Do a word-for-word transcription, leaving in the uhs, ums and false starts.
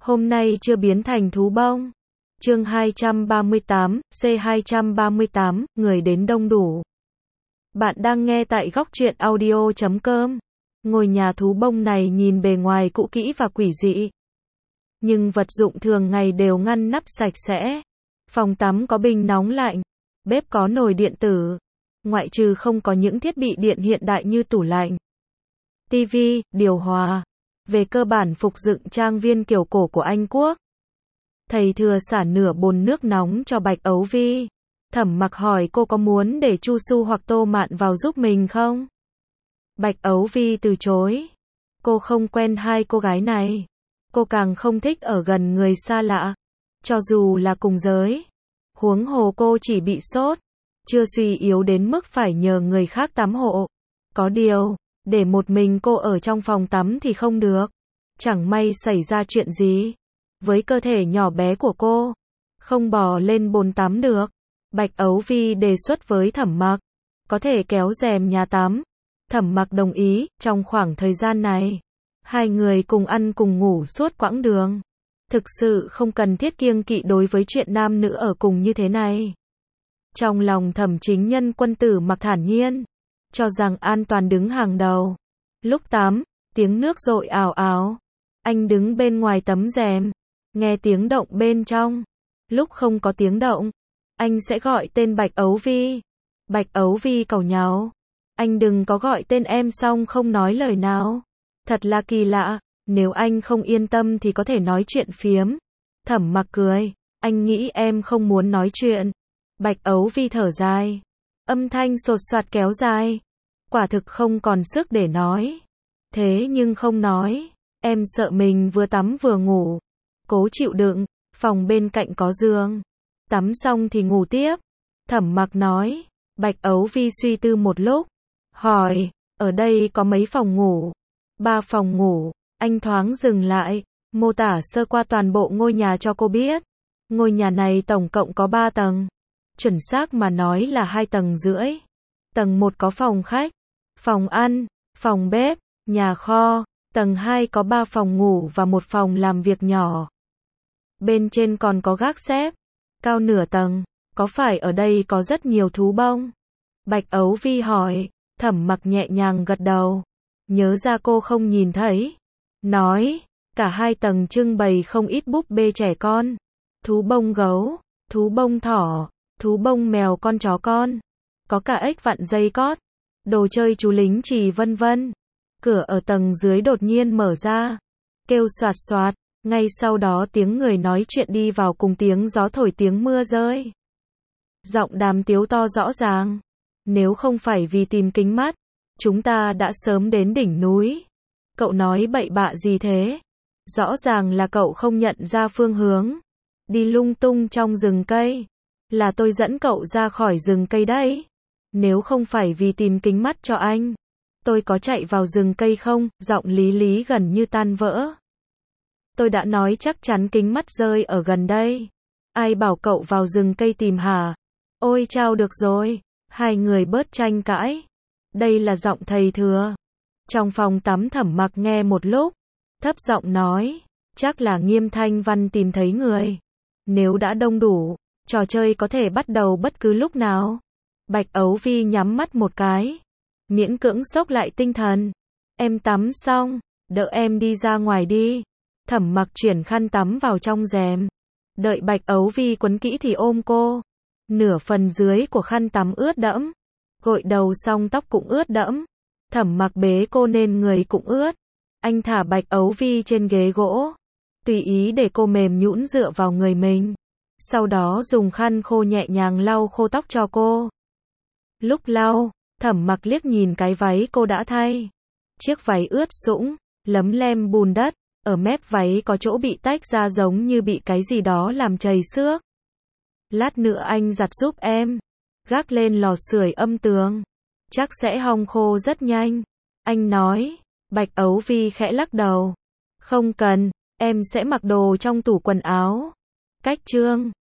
Hôm nay chưa biến thành thú bông. Chương hai trăm ba mươi tám, C hai trăm ba mươi tám, người đến đông đủ. Bạn đang nghe tại góc truyện audio chấm com. Ngôi nhà thú bông này nhìn bề ngoài cũ kỹ và quỷ dị, nhưng vật dụng thường ngày đều ngăn nắp sạch sẽ. Phòng tắm có bình nóng lạnh, bếp có nồi điện tử, ngoại trừ không có những thiết bị điện hiện đại như tủ lạnh, tivi, điều hòa. Về cơ bản phục dựng trang viên kiểu cổ của Anh Quốc. Thầy thừa xả nửa bồn nước nóng cho Bạch Ấu Vi. Thẩm Mặc hỏi cô có muốn để Chu Su hoặc Tô Mạn vào giúp mình không? Bạch Ấu Vi từ chối. Cô không quen hai cô gái này. Cô càng không thích ở gần người xa lạ, cho dù là cùng giới. Huống hồ cô chỉ bị sốt, chưa suy yếu đến mức phải nhờ người khác tắm hộ. Có điều, để một mình cô ở trong phòng tắm thì không được. Chẳng may xảy ra chuyện gì với cơ thể nhỏ bé của cô, không bò lên bồn tắm được. Bạch Ấu Vi đề xuất với Thẩm Mặc, có thể kéo rèm nhà tắm. Thẩm Mặc đồng ý. Trong khoảng thời gian này, hai người cùng ăn cùng ngủ suốt quãng đường. Thực sự không cần thiết kiêng kỵ đối với chuyện nam nữ ở cùng như thế này. Trong lòng Thẩm Chính Nhân Quân Tử Mặc thản nhiên, cho rằng an toàn đứng hàng đầu. Lúc tắm, tiếng nước dội ào ào. Anh đứng bên ngoài tấm rèm, nghe tiếng động bên trong. Lúc không có tiếng động, anh sẽ gọi tên Bạch Ấu Vi. Bạch Ấu Vi càu nhàu. Anh đừng có gọi tên em xong không nói lời nào. Thật là kỳ lạ, nếu anh không yên tâm thì có thể nói chuyện phiếm. Thẩm Mặc cười, anh nghĩ em không muốn nói chuyện. Bạch Ấu Vi thở dài. Âm thanh sột soạt kéo dài. Quả thực không còn sức để nói. Thế nhưng không nói, em sợ mình vừa tắm vừa ngủ. Cố chịu đựng, phòng bên cạnh có giường. Tắm xong thì ngủ tiếp. Thẩm Mặc nói. Bạch Ấu Vi suy tư một lúc, hỏi, ở đây có mấy phòng ngủ? Ba phòng ngủ. Anh thoáng dừng lại, mô tả sơ qua toàn bộ ngôi nhà cho cô biết. Ngôi nhà này tổng cộng có ba tầng. Chuẩn xác mà nói là hai tầng rưỡi. Tầng một có phòng khách, phòng ăn, phòng bếp, nhà kho. Tầng hai có ba phòng ngủ và một phòng làm việc nhỏ. Bên trên còn có gác xếp, cao nửa tầng. Có phải ở đây có rất nhiều thú bông? Bạch Ấu Vi hỏi. Thẩm Mặc nhẹ nhàng gật đầu. Nhớ ra cô không nhìn thấy. Nói, cả hai tầng trưng bày không ít búp bê trẻ con. Thú bông gấu, thú bông thỏ, thú bông mèo con chó con. Có cả ếch vặn dây cót, đồ chơi chú lính chì vân vân. Cửa ở tầng dưới đột nhiên mở ra, kêu xoạt xoạt. Ngay sau đó tiếng người nói chuyện đi vào cùng tiếng gió thổi tiếng mưa rơi. Giọng Đàm Tiếu to rõ ràng. Nếu không phải vì tìm kính mắt, chúng ta đã sớm đến đỉnh núi. Cậu nói bậy bạ gì thế? Rõ ràng là cậu không nhận ra phương hướng. Đi lung tung trong rừng cây. Là tôi dẫn cậu ra khỏi rừng cây đấy. Nếu không phải vì tìm kính mắt cho anh, tôi có chạy vào rừng cây không? Giọng Lý Lý gần như tan vỡ. Tôi đã nói chắc chắn kính mắt rơi ở gần đây. Ai bảo cậu vào rừng cây tìm hả? Ôi chao, được rồi. Hai người bớt tranh cãi. Đây là giọng thầy thừa. Trong phòng tắm Thẩm Mặc nghe một lúc, thấp giọng nói, chắc là Nghiêm Thanh Văn tìm thấy người. Nếu đã đông đủ, trò chơi có thể bắt đầu bất cứ lúc nào. Bạch Ấu Vi nhắm mắt một cái, miễn cưỡng xốc lại tinh thần. Em tắm xong, đỡ em đi ra ngoài đi. Thẩm Mặc chuyển khăn tắm vào trong rèm. Đợi Bạch Ấu Vi quấn kỹ thì ôm cô. Nửa phần dưới của khăn tắm ướt đẫm. Gội đầu xong tóc cũng ướt đẫm. Thẩm Mặc bế cô nên người cũng ướt. Anh thả Bạch Ấu Vi trên ghế gỗ, tùy ý để cô mềm nhũn dựa vào người mình. Sau đó dùng khăn khô nhẹ nhàng lau khô tóc cho cô. Lúc lau, Thẩm Mặc liếc nhìn cái váy cô đã thay. Chiếc váy ướt sũng, lấm lem bùn đất. Ở mép váy có chỗ bị tách ra giống như bị cái gì đó làm chảy xước. Lát nữa anh giặt giúp em. Gác lên lò sưởi âm tường. Chắc sẽ hong khô rất nhanh. Anh nói. Bạch Ấu Vi khẽ lắc đầu. Không cần, em sẽ mặc đồ trong tủ quần áo. Cách chương